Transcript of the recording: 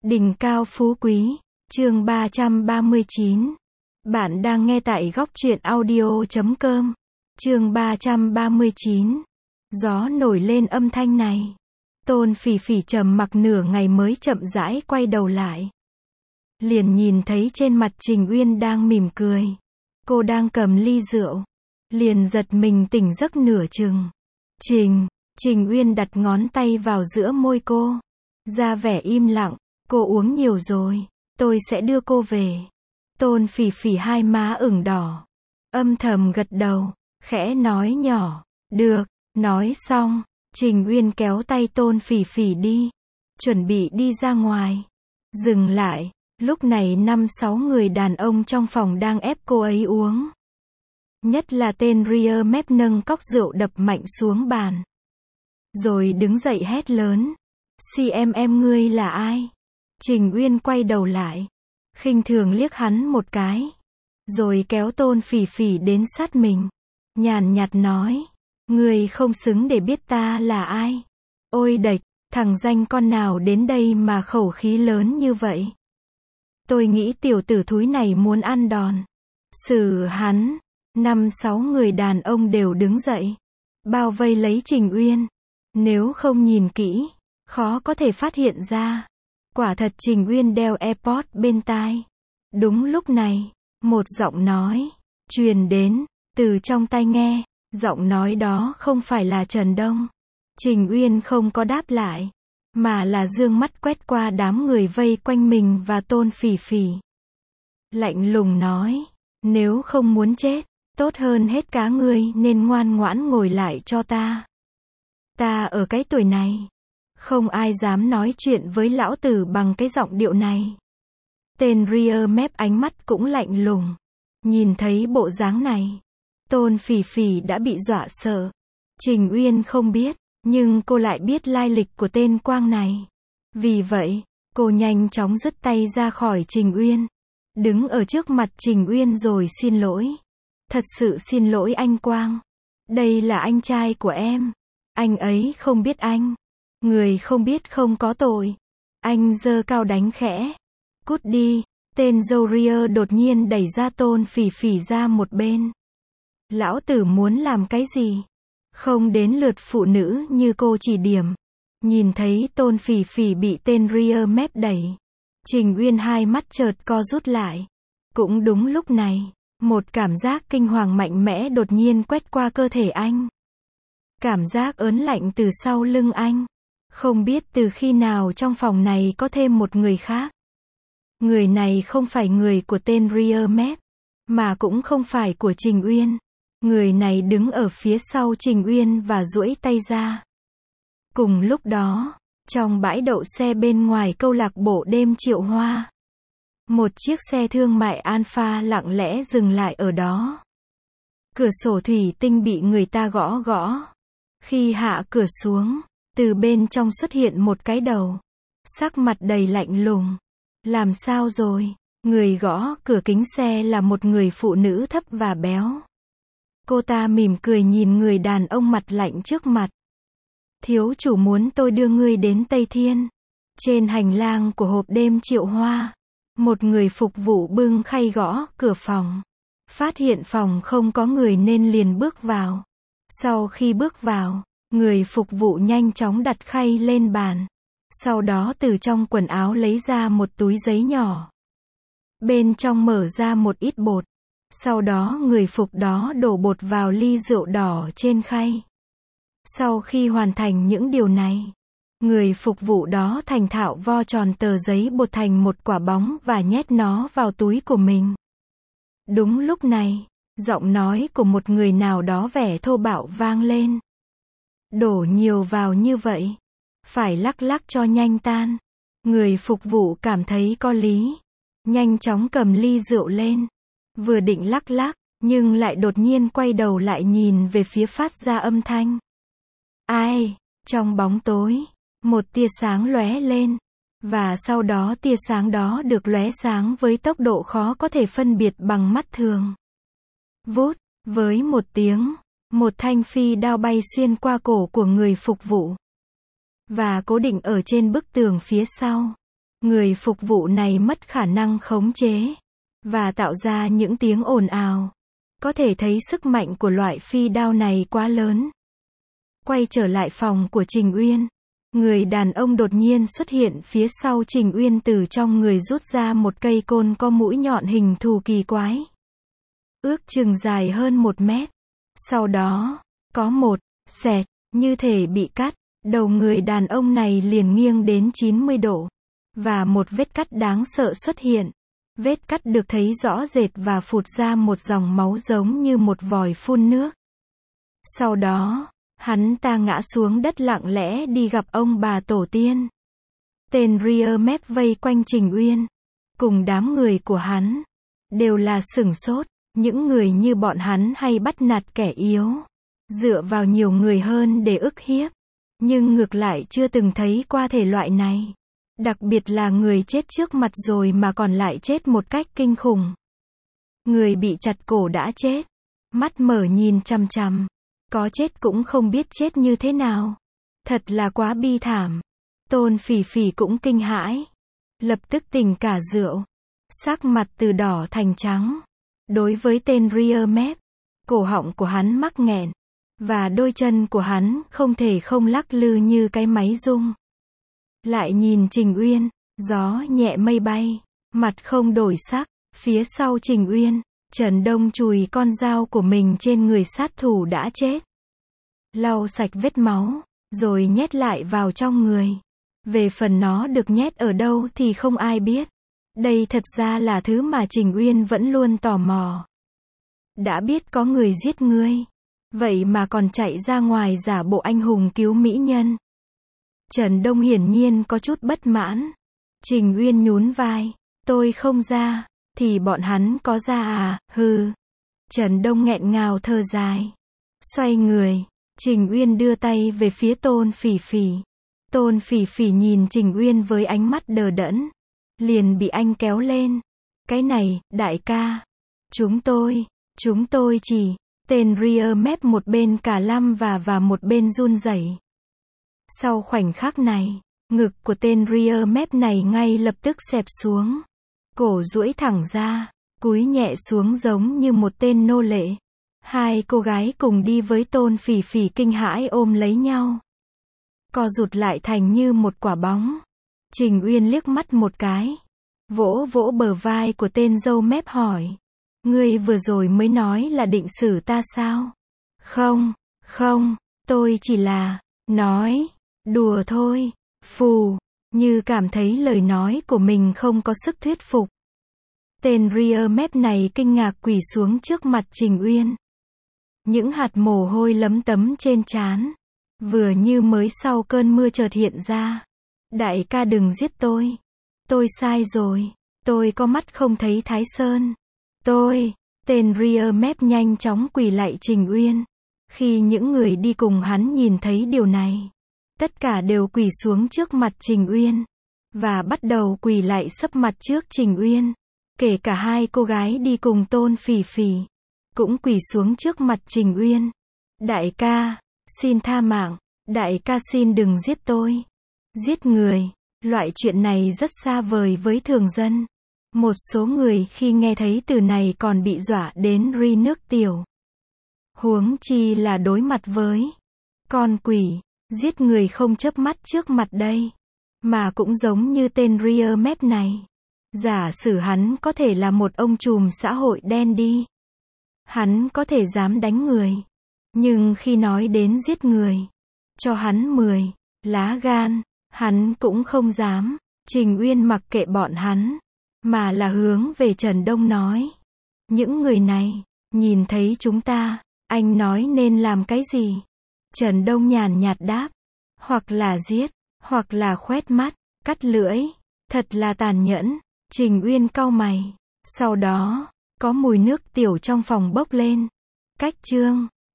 Đỉnh cao phú quý, chương 339. Bạn đang nghe tại góc truyện audio.com. Chương 339. Gió nổi lên âm thanh này. Tôn Phỉ Phỉ trầm mặc nửa ngày mới chậm rãi quay đầu lại. Liền nhìn thấy trên mặt Trình Uyên đang mỉm cười. Cô đang cầm ly rượu. Liền giật mình tỉnh giấc nửa chừng. Trình Uyên đặt ngón tay vào giữa môi cô. Ra vẻ im lặng. Cô uống nhiều rồi, tôi sẽ đưa cô về. Tôn Phỉ Phỉ hai má ửng đỏ. Âm thầm gật đầu, khẽ nói nhỏ, được. Nói xong, Trình Uyên kéo tay Tôn Phỉ Phỉ đi. Chuẩn bị đi ra ngoài. Dừng lại, lúc này 5-6 người đàn ông trong phòng đang ép cô ấy uống. Nhất là tên Ria mép nâng cốc rượu đập mạnh xuống bàn. Rồi đứng dậy hét lớn. Em ngươi là ai? Trình Uyên quay đầu lại, khinh thường liếc hắn một cái, rồi kéo Tôn Phỉ Phỉ đến sát mình, nhàn nhạt nói, ngươi không xứng để biết ta là ai. Ôi đệch, thằng danh con nào đến đây mà khẩu khí lớn như vậy. Tôi nghĩ tiểu tử thúi này muốn ăn đòn. Xử hắn. 5-6 người đàn ông đều đứng dậy, bao vây lấy Trình Uyên. Nếu không nhìn kỹ, khó có thể phát hiện ra. Quả thật Trình Uyên đeo AirPods bên tai. Đúng lúc này, một giọng nói truyền đến từ trong tai nghe. Giọng nói đó không phải là Trần Đông. Trình Uyên không có đáp lại, mà là dương mắt quét qua đám người vây quanh mình và Tôn Phỉ Phỉ. Lạnh lùng nói, nếu không muốn chết, tốt hơn hết cá ngươi nên ngoan ngoãn ngồi lại cho ta. Ta ở cái tuổi này, không ai dám nói chuyện với lão tử bằng cái giọng điệu này. Tên Ria mép ánh mắt cũng lạnh lùng. Nhìn thấy bộ dáng này, Tôn Phỉ Phỉ đã bị dọa sợ. Trình Uyên không biết, nhưng cô lại biết lai lịch của tên Quang này. Vì vậy, cô nhanh chóng dứt tay ra khỏi Trình Uyên. Đứng ở trước mặt Trình Uyên rồi xin lỗi. Thật sự xin lỗi anh Quang. Đây là anh trai của em. Anh ấy không biết anh. Người không biết không có tội. Anh giơ cao đánh khẽ. Cút đi. Tên Zoria đột nhiên đẩy ra Tôn Phỉ Phỉ ra một bên. Lão tử muốn làm cái gì? Không đến lượt phụ nữ như cô chỉ điểm. Nhìn thấy Tôn Phỉ Phỉ bị tên Ria mép đẩy, Trình Uyên hai mắt chợt co rút lại. Cũng đúng lúc này, một cảm giác kinh hoàng mạnh mẽ đột nhiên quét qua cơ thể anh. Cảm giác ớn lạnh từ sau lưng anh. Không biết từ khi nào trong phòng này có thêm một người khác. Người này không phải người của tên Ria mép, mà cũng không phải của Trình Uyên. Người này đứng ở phía sau Trình Uyên và duỗi tay ra. Cùng lúc đó, trong bãi đậu xe bên ngoài câu lạc bộ đêm Triệu Hoa, một chiếc xe thương mại Alpha lặng lẽ dừng lại ở đó. Cửa sổ thủy tinh bị người ta gõ gõ. Khi hạ cửa xuống, từ bên trong xuất hiện một cái đầu. Sắc mặt đầy lạnh lùng. Làm sao rồi? Người gõ cửa kính xe là một người phụ nữ thấp và béo. Cô ta mỉm cười nhìn người đàn ông mặt lạnh trước mặt. Thiếu chủ muốn tôi đưa ngươi đến Tây Thiên. Trên hành lang của hộp đêm Triệu Hoa, một người phục vụ bưng khay gõ cửa phòng. Phát hiện phòng không có người nên liền bước vào. Sau khi bước vào, người phục vụ nhanh chóng đặt khay lên bàn. Sau đó từ trong quần áo lấy ra một túi giấy nhỏ. Bên trong mở ra một ít bột. Sau đó người phục đó đổ bột vào ly rượu đỏ trên khay. Sau khi hoàn thành những điều này, người phục vụ đó thành thạo vo tròn tờ giấy bột thành một quả bóng và nhét nó vào túi của mình. Đúng lúc này, giọng nói của một người nào đó vẻ thô bạo vang lên. Đổ nhiều vào như vậy, phải lắc lắc cho nhanh tan. Người phục vụ cảm thấy có lý, nhanh chóng cầm ly rượu lên. Vừa định lắc lắc, nhưng lại đột nhiên quay đầu lại nhìn về phía phát ra âm thanh. Ai? Trong bóng tối, một tia sáng lóe lên. Và sau đó tia sáng đó được lóe sáng với tốc độ khó có thể phân biệt bằng mắt thường. Vút, với một tiếng, một thanh phi đao bay xuyên qua cổ của người phục vụ. Và cố định ở trên bức tường phía sau. Người phục vụ này mất khả năng khống chế và tạo ra những tiếng ồn ào. Có thể thấy sức mạnh của loại phi đao này quá lớn. Quay trở lại phòng của Trình Uyên. Người đàn ông đột nhiên xuất hiện phía sau Trình Uyên, từ trong người rút ra một cây côn có mũi nhọn hình thù kỳ quái. Ước chừng dài hơn 1 mét. Sau đó, có một xẹt, như thể bị cắt. Đầu người đàn ông này liền nghiêng đến 90 độ. Và một vết cắt đáng sợ xuất hiện. Vết cắt được thấy rõ rệt và phụt ra một dòng máu giống như một vòi phun nước. Sau đó, hắn ta ngã xuống đất lặng lẽ đi gặp ông bà tổ tiên. Tên Ria Mép vây quanh Trình Uyên, cùng đám người của hắn, đều là sửng sốt. Những người như bọn hắn hay bắt nạt kẻ yếu, dựa vào nhiều người hơn để ức hiếp. Nhưng ngược lại chưa từng thấy qua thể loại này. Đặc biệt là người chết trước mặt rồi mà còn lại chết một cách kinh khủng. Người bị chặt cổ đã chết, mắt mở nhìn chằm chằm, có chết cũng không biết chết như thế nào. Thật là quá bi thảm. Tôn Phỉ Phỉ cũng kinh hãi, lập tức tỉnh cả rượu, sắc mặt từ đỏ thành trắng. Đối với tên Ria Mép, cổ họng của hắn mắc nghẹn, và đôi chân của hắn không thể không lắc lư như cái máy rung. Lại nhìn Trình Uyên, gió nhẹ mây bay, mặt không đổi sắc. Phía sau Trình Uyên, Trần Đông chùi con dao của mình trên người sát thủ đã chết. Lau sạch vết máu, rồi nhét lại vào trong người. Về phần nó được nhét ở đâu thì không ai biết. Đây thật ra là thứ mà Trình Uyên vẫn luôn tò mò. Đã biết có người giết ngươi, vậy mà còn chạy ra ngoài giả bộ anh hùng cứu mỹ nhân. Trần Đông hiển nhiên có chút bất mãn. Trình Uyên nhún vai, tôi không ra, thì bọn hắn có ra à, hừ. Trần Đông nghẹn ngào thở dài. Xoay người, Trình Uyên đưa tay về phía Tôn Phỉ Phỉ. Tôn Phỉ Phỉ nhìn Trình Uyên với ánh mắt đờ đẫn. Liền bị anh kéo lên. Cái này, đại ca. Chúng tôi chỉ. Tên Ria Mép một bên cả lăm và một bên run rẩy. Sau khoảnh khắc này, ngực của tên Ria Mép này ngay lập tức xẹp xuống. Cổ duỗi thẳng ra, cúi nhẹ xuống giống như một tên nô lệ. Hai cô gái cùng đi với Tôn Phỉ Phỉ kinh hãi ôm lấy nhau, co rụt lại thành như một quả bóng. Trình Uyên liếc mắt một cái, vỗ vỗ bờ vai của tên dâu mép hỏi. Ngươi vừa rồi mới nói là định xử ta sao? Không, tôi chỉ là nói đùa thôi. Phù, như cảm thấy lời nói của mình không có sức thuyết phục. Tên Ria Mép này kinh ngạc quỳ xuống trước mặt Trình Uyên. Những hạt mồ hôi lấm tấm trên trán, vừa như mới sau cơn mưa chợt hiện ra. Đại ca đừng giết tôi sai rồi, tôi có mắt không thấy Thái Sơn. Tên Ria Mép nhanh chóng quỳ lạy Trình Uyên. Khi những người đi cùng hắn nhìn thấy điều này, tất cả đều quỳ xuống trước mặt Trình Uyên, và bắt đầu quỳ lạy sấp mặt trước Trình Uyên. Kể cả hai cô gái đi cùng Tôn Phỉ Phỉ, cũng quỳ xuống trước mặt Trình Uyên. Đại ca, xin tha mạng, đại ca xin đừng giết tôi. Giết người, loại chuyện này rất xa vời với thường dân. Một số người khi nghe thấy từ này còn bị dọa đến ri nước tiểu. Huống chi là đối mặt với con quỷ, giết người không chớp mắt trước mặt đây. Mà cũng giống như tên Ria Mép này. Giả sử hắn có thể là một ông trùm xã hội đen đi, hắn có thể dám đánh người. Nhưng khi nói đến giết người, cho hắn 10 lá gan, hắn cũng không dám. Trình Uyên mặc kệ bọn hắn, mà là hướng về Trần Đông nói. Những người này, nhìn thấy chúng ta, anh nói nên làm cái gì? Trần Đông nhàn nhạt đáp. Hoặc là giết, hoặc là khoét mắt, cắt lưỡi. Thật là tàn nhẫn. Trình Uyên cau mày. Sau đó, có mùi nước tiểu trong phòng bốc lên. Cách chương